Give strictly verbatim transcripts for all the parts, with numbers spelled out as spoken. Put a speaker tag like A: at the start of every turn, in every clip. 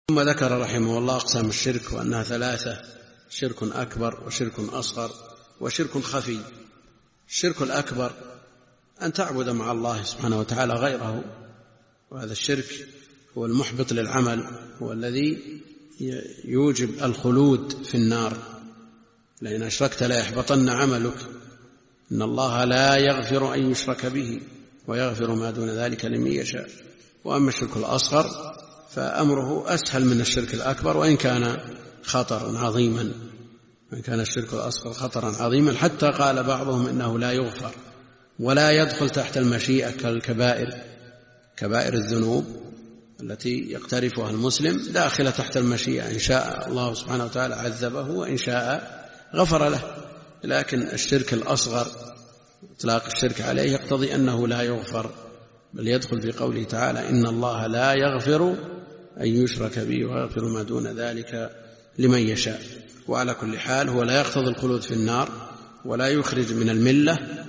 A: ثم ذكر رحمه الله أقسام الشرك وأنها ثلاثة: شرك أكبر وشرك أصغر وشرك خفي. الشرك الأكبر أن تعبد مع الله سبحانه وتعالى غيره، وهذا الشرك هو المحبط للعمل، هو الذي يوجب الخلود في النار. لئن أشركت لا يحبطن عملك، إن الله لا يغفر أن يشرك به ويغفر ما دون ذلك لمن يشاء. وأما الشرك الأصغر فأمره أسهل من الشرك الأكبر، وإن كان خطرا عظيما، وإن كان الشرك الأصغر خطرا عظيما حتى قال بعضهم إنه لا يغفر ولا يدخل تحت المشيئة كالكبائر، كبائر الذنوب التي يقترفها المسلم داخلة تحت المشيئة، إن شاء الله سبحانه وتعالى عذبه وإن شاء غفر له. لكن الشرك الأصغر إطلاق الشرك عليه يقتضي أنه لا يغفر، بل يدخل في قوله تعالى: إن الله لا يغفر أن يشرك به ويغفر ما دون ذلك لمن يشاء. وعلى كل حال هو لا يقتضي الخلود في النار ولا يخرج من الملة،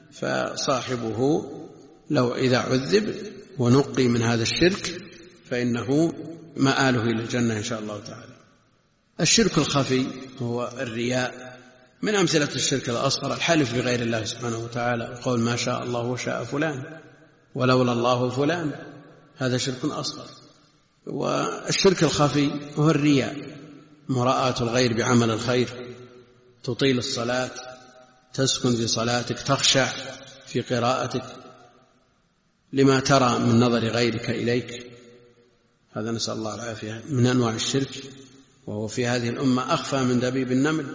A: فصاحبه لو إذا عذب ونقي من هذا الشرك فإنه مآله إلى الجنة إن شاء الله تعالى. الشرك الخفي هو الرياء. من أمثلة الشرك الأصغر الحلف بغير الله سبحانه وتعالى وقول ما شاء الله وشاء فلان ولولا الله فلان، هذا شرك أصغر. والشرك الخفي هو الرياء، مراءة الغير بعمل الخير، تطيل الصلاة، تسكن في صلاتك، تخشع في قراءتك لما ترى من نظر غيرك إليك، هذا نسأل الله العافية من أنواع الشرك، وهو في هذه الأمة أخفى من دبيب النمل،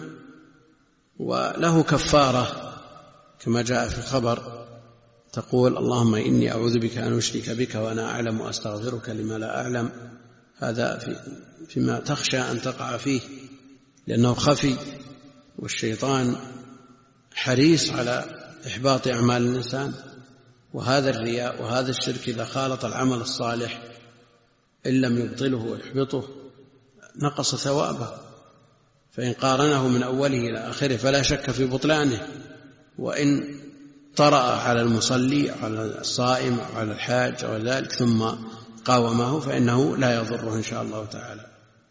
A: وله كفارة كما جاء في الخبر، تقول: اللهم إني أعوذ بك أن أشرك بك وأنا أعلم وأستغفرك لما لا أعلم. هذا في فيما تخشى أن تقع فيه، لأنه خفي، والشيطان حريص على إحباط أعمال الإنسان. وهذا الرياء وهذا الشرك إذا خالط العمل الصالح إن لم يبطله ويحبطه نقص ثوابه، فإن قارنه من أوله إلى آخره فلا شك في بطلانه. وإن طرأ على المصلي على الصائم أو على الحاج أو ذلك ثم قاومه فإنه لا يضره إن شاء الله تعالى.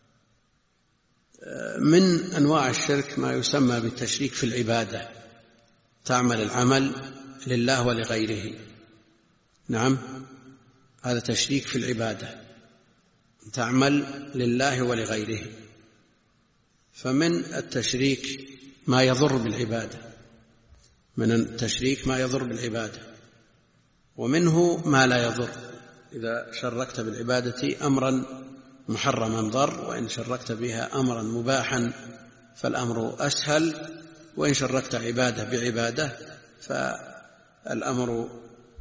A: من أنواع الشرك ما يسمى بالتشريك في العبادة، تعمل العمل لله ولغيره. نعم، هذا تشريك في العبادة، تعمل لله ولغيره. فمن التشريك ما يضر بالعبادة، من التشريك ما يضر بالعبادة، ومنه ما لا يضر. إذا شركت بالعبادة أمرا محرما ضر، وإن شركت بها أمرا مباحا فالأمر أسهل، وإن شركت عبادة بعبادة فالأمر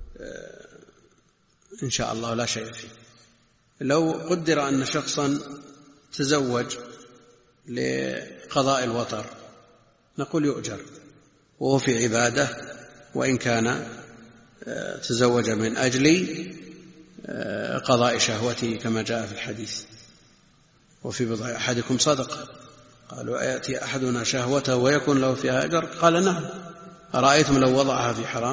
A: إن شاء الله لا شيء فيه. لو قدر أن شخصا تزوج لقضاء الوطر نقول يؤجر وهو في عبادة، وإن كان تزوج من أجل قضاء شهوته كما جاء في الحديث: وفي بضع أحدكم صدقة. قالوا: أيأتي أحدنا شهوته ويكون له فيها أجر؟ قال: نعم. أرأيتم لو وضعها في حرام؟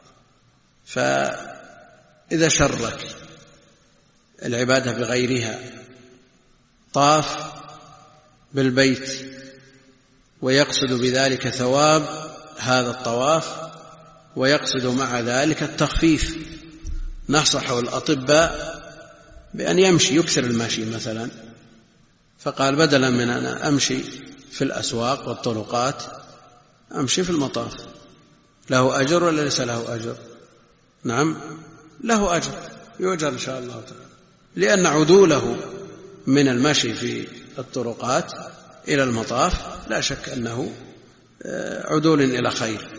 A: فإذا شرك العبادة بغيرها، طاف بالبيت ويقصد بذلك ثواب هذا الطواف ويقصد مع ذلك التخفيف، نصح الأطباء بأن يمشي، يكثر المشي مثلا، فقال: بدلا من أن أمشي في الأسواق والطرقات أمشي في المطاف. له أجر ولا ليس له أجر؟ نعم له أجر، يؤجر إن شاء الله تعالى، لأن عدوله من المشي في الطرقات إلى المطاف لا شك أنه عدول إلى خير.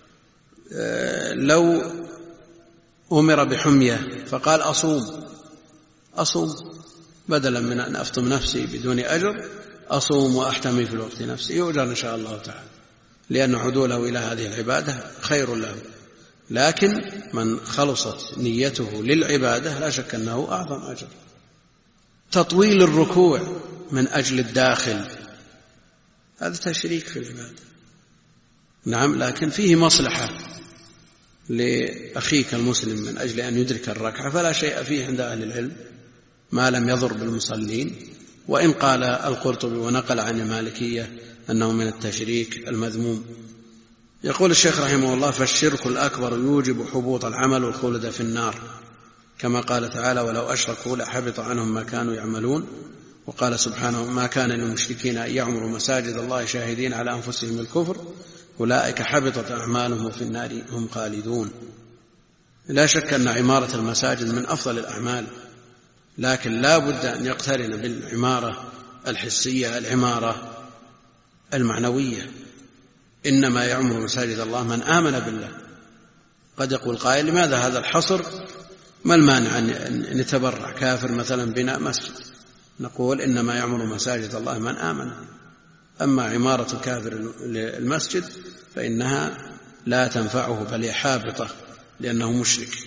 A: لو أمر بحمية فقال: أصوم أصوم بدلا من أن أفطم نفسي بدون أجر، أصوم وأحتمي في الوقت نفسي، يؤجر إن شاء الله تعالى، لأن عدوله إلى هذه العبادة خير له. لكن من خلصت نيته للعبادة لا شك أنه أعظم أجر. تطويل الركوع من أجل الداخل هذا تشريك في العبادة، نعم، لكن فيه مصلحة لأخيك المسلم من أجل أن يدرك الركعة فلا شيء فيه عند أهل العلم، ما لم يضر بالمصلين. وإن قال القرطبي ونقل عن المالكية أنه من التشريك المذموم. يقول الشيخ رحمه الله: فالشرك الأكبر يوجب حبوط العمل والخلد في النار، كما قال تعالى: ولو أشركوا لحبط عنهم ما كانوا يعملون. وقال سبحانه: ما كان للمشركين أن يعمروا مساجد الله شاهدين على أنفسهم الكفر أولئك حبطت أعمالهم وفي النار هم خالدون. لا شك أن عمارة المساجد من أفضل الأعمال، لكن لا بد أن يقترن بالعمارة الحسية العمارة المعنوية. إنما يعمر مساجد الله من آمن بالله. قد يقول قائل: لماذا هذا الحصر؟ ما المانع أن يتبرع كافر مثلا بناء مسجد؟ نقول: إنما يعمر مساجد الله من آمن. أما عمارة كافر المسجد فإنها لا تنفعه بل هي حابطة لأنه مشرك.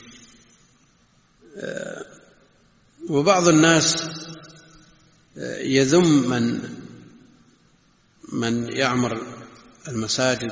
A: وبعض الناس يذم من من يعمر المساجد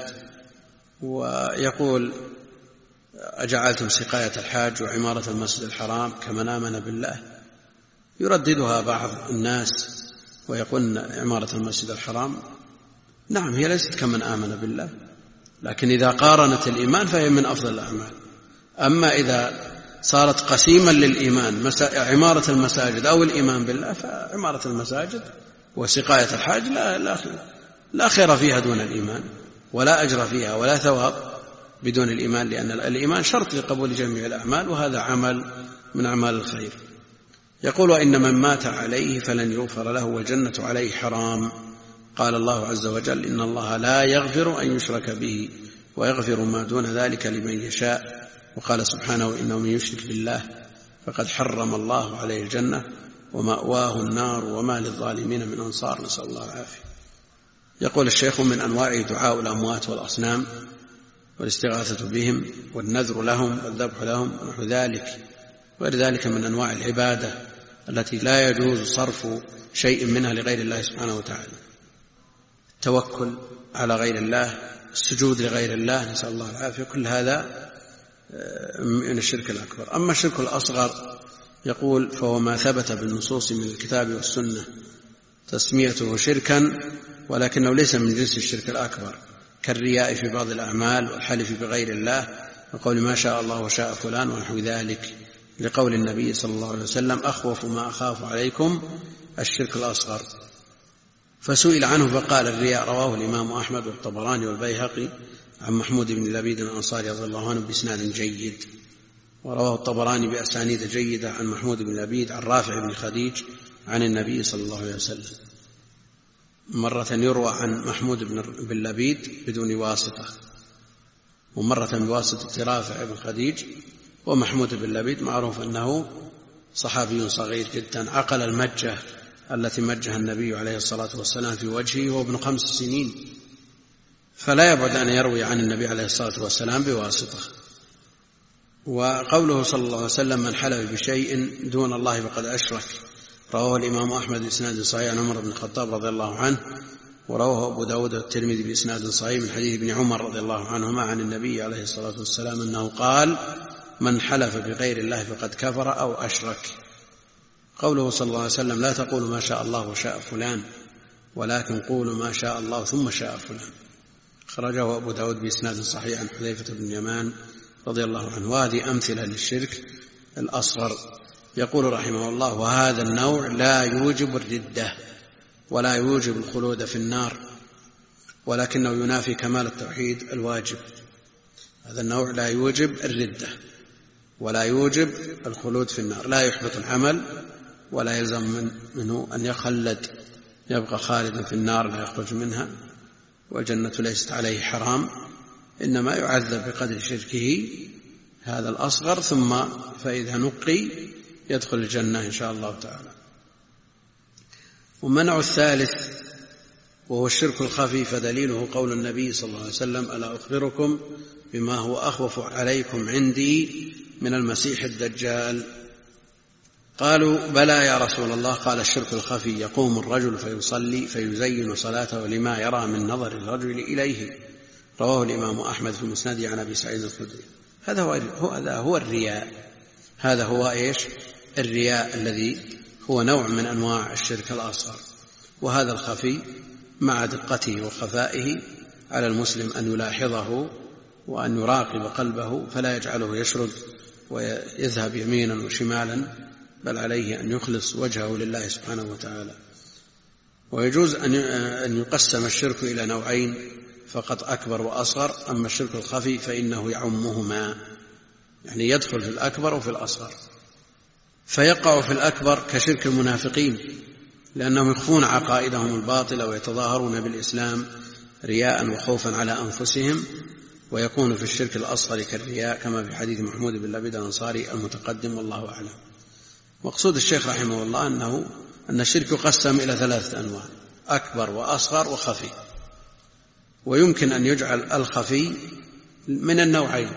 A: ويقول: أجعلتم سقاية الحاج وعمارة المسجد الحرام كمن آمن بالله؟ يرددها بعض الناس ويقول: عمارة المسجد الحرام نعم هي ليست كمن آمن بالله، لكن إذا قارنت الإيمان فهي من أفضل الأعمال. أما إذا صارت قسيما للإيمان عمارة المساجد أو الإيمان بالله، فعمارة المساجد وسقاية الحاج لا, لا, لا خير فيها دون الإيمان، ولا أجر فيها ولا ثواب بدون الإيمان، لأن الإيمان شرط لقبول جميع الأعمال، وهذا عمل من أعمال الخير. يقول: وإن من مات عليه فلن يغفر له والجنة عليه حرام. قال الله عز وجل: إن الله لا يغفر أن يشرك به ويغفر ما دون ذلك لمن يشاء. وقال سبحانه: إنه من يشرك بالله فقد حرم الله عليه الجنة ومأواه النار وما للظالمين من أنصار. نسأل الله العافية. يقول الشيخ: من أنواع دعاء الأموات والأصنام والاستغاثة بهم والنذر لهم والذبح لهم ونحو ذلك، وغير ذلك من أنواع العبادة التي لا يجوز صرف شيء منها لغير الله سبحانه وتعالى. التوكل على غير الله، السجود لغير الله، نسأل الله العافية، كل هذا من الشرك الأكبر. أما الشرك الأصغر يقول: فهو ما ثبت بالنصوص من الكتاب والسنة تسميته شركا، ولكنه ليس من جنس الشرك الأكبر، كالرياء في بعض الأعمال والحلف بغير الله وقول ما شاء الله وشاء فلان ونحو ذلك، لقول النبي صلى الله عليه وسلم: أخوف ما أخاف عليكم الشرك الأصغر. فسئل عنه فقال: الرياء. رواه الإمام أحمد والطبراني والبيهقي عن محمود بن لبيد الأنصاري رضي الله عنه بإسناد جيد. ورواه الطبراني بأسانيد جيدة عن محمود بن لبيد عن رافع بن خديج عن النبي صلى الله عليه وسلم. مرة يروى عن محمود بن لبيد بدون واسطة، ومرة بواسطة رافع بن خديج. ومحمود بن لبيد معروف أنه صحابي صغير جدا، عقل المجة التي مجها النبي عليه الصلاة والسلام في وجهه وهو ابن خمس سنين، فلا يبعد أن يروي عن النبي عليه الصلاة والسلام بواسطة. وقوله صلى الله عليه وسلم: من حلف بشيء دون الله فقد أشرك، رواه الإمام أحمد بإسناد صحيح عن عمر بن الخطاب رضي الله عنه، ورواه أبو داود والترمذي بإسناد صحيح من حديث ابن عمر رضي الله عنهما عن النبي عليه الصلاة والسلام أنه قال: من حلف بغير الله فقد كفر أو أشرك. قوله صلى الله عليه وسلم: لا تقولوا ما شاء الله وشاء فلان، ولكن قولوا ما شاء الله ثم شاء فلان. خرجه أبو داود بإسناد صحيح عن حذيفة بن اليمان رضي الله عنه. وهذه أمثلة للشرك الأصغر. يقول رحمه الله: وهذا النوع لا يوجب الردة ولا يوجب الخلود في النار، ولكنه ينافي كمال التوحيد الواجب. هذا النوع لا يوجب الردة ولا يوجب الخلود في النار، لا يحبط العمل ولا يلزم منه أن يخلد، يبقى خالدا في النار لا يخرج منها، والجنة ليست عليه حرام، إنما يعذب بقدر شركه هذا الأصغر، ثم فإذا نقي يدخل الجنة إن شاء الله تعالى. ومنع الثالث وهو الشرك الخفي، فدليله قول النبي صلى الله عليه وسلم: ألا أخبركم بما هو أخوف عليكم عندي من المسيح الدجال؟ قالوا: بلى يا رسول الله. قال: الشرك الخفي يقوم الرجل فيصلي فيزين صلاته لما يرى من نظر الرجل إليه. رواه الإمام أحمد في مسنده عن أبي سعيد الخدري. هذا هو هذا هو الرياء. هذا هو إيش؟ الرياء الذي هو نوع من أنواع الشرك الأصغر، وهذا الخفي مع دقته وخفائه على المسلم أن يلاحظه وأن يراقب قلبه فلا يجعله يشرد ويذهب يمينا وشمالا، بل عليه أن يخلص وجهه لله سبحانه وتعالى. ويجوز أن يقسم الشرك إلى نوعين فقط، أكبر وأصغر. أما الشرك الخفي فإنه يعمهما، يعني يدخل في الأكبر وفي الأصغر. فيقع في الأكبر كشرك المنافقين، لأنهم يخفون عقائدهم الباطلة ويتظاهرون بالإسلام رياء وخوفا على أنفسهم، ويكون في الشرك الأصغر كالرياء كما في حديث محمود بن لبيد الأنصاري المتقدم، والله أعلم. مقصود الشيخ رحمه الله أنه أن الشرك يقسم إلى ثلاثة أنواع: أكبر وأصغر وخفي. ويمكن أن يجعل الخفي من النوعين،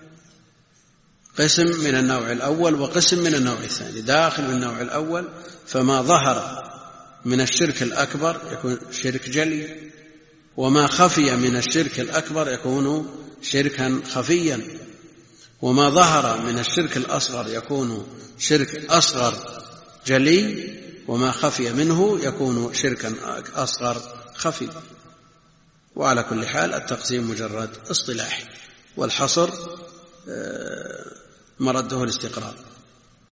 A: قسم من النوع الأول وقسم من النوع الثاني. داخل من النوع الأول فما ظهر من الشرك الأكبر يكون شرك جلي، وما خفي من الشرك الأكبر يكون شركا خفيا، وما ظهر من الشرك الأصغر يكون شرك أصغر جلي، وما خفي منه يكون شركا أصغر خفي. وعلى كل حال التقسيم مجرد اصطلاحي، والحصر مرده الاستقرار.